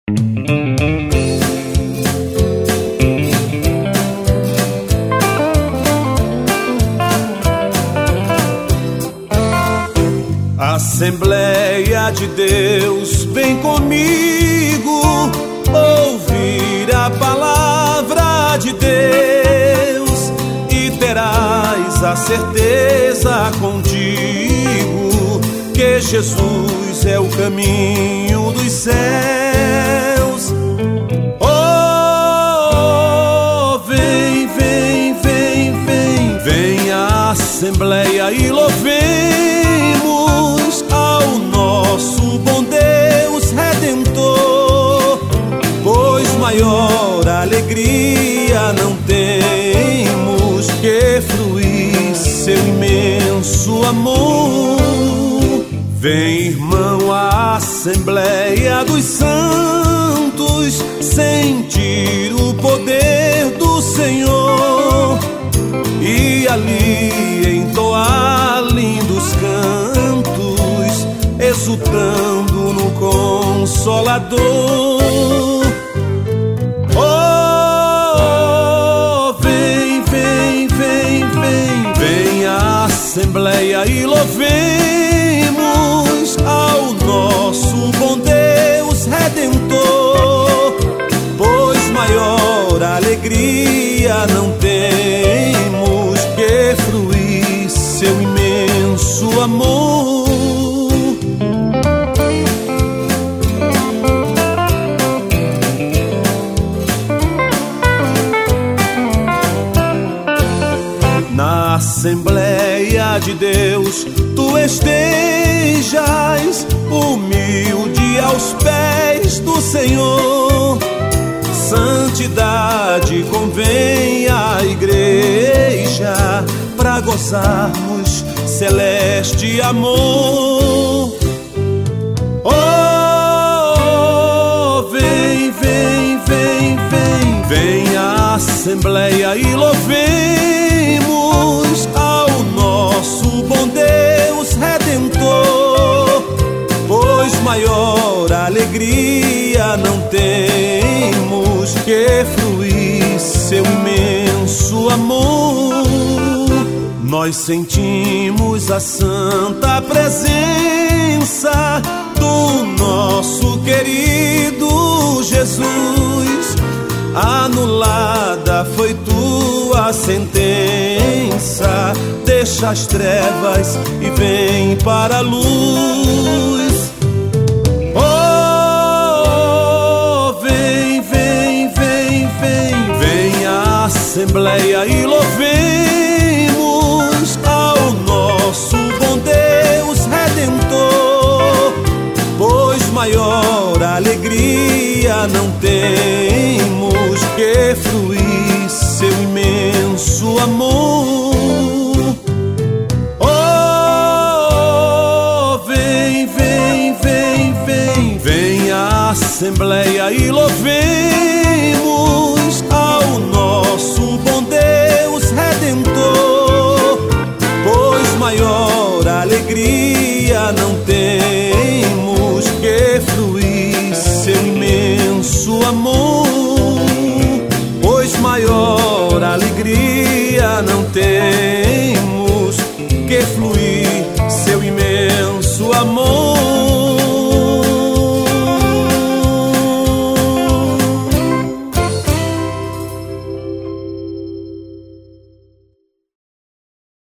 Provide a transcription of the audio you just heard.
Assembleia de Deus, vem comigo ouvir a palavra de Deus e terás a certeza contigo que Jesus é o caminho dos céus. Oh, vem, vem, vem, vem, vem à Assembleia e louvemos ao nosso bom Deus Redentor, pois maior alegria não temos que fruir seu imenso amor. Vem, irmão, à Assembleia dos Santos, sentir o poder do Senhor e ali entoar lindos cantos, exultando no Consolador. Oh, vem, vem, vem, vem, vem à Assembleia e louvemos ao nosso bom Deus Redentor, pois maior alegria não temos que fruir seu imenso amor. Na Assembleia de Deus tu estejas humilde aos pés do Senhor. Santidade convém à igreja pra gozarmos celeste amor. Oh, vem, vem, vem, vem, vem à Assembleia e louvemos ao nosso bom Deus Redentor, pois maior alegria não temos que fruir seu imenso amor. Nós sentimos a santa presença do nosso querido Jesus. Anulada foi tua sentença, deixa as trevas e vem para a luz. Oh, vem, vem, vem, vem, vem à Assembleia e louvemos ao nosso bom Deus Redentor, pois maior alegria não temos que fruir seu imenso amor. Oh, vem, vem, vem, vem, vem à Assembleia e louvemos ao nosso bom Deus Redentor, pois maior alegria não temos que fruir seu imenso amor.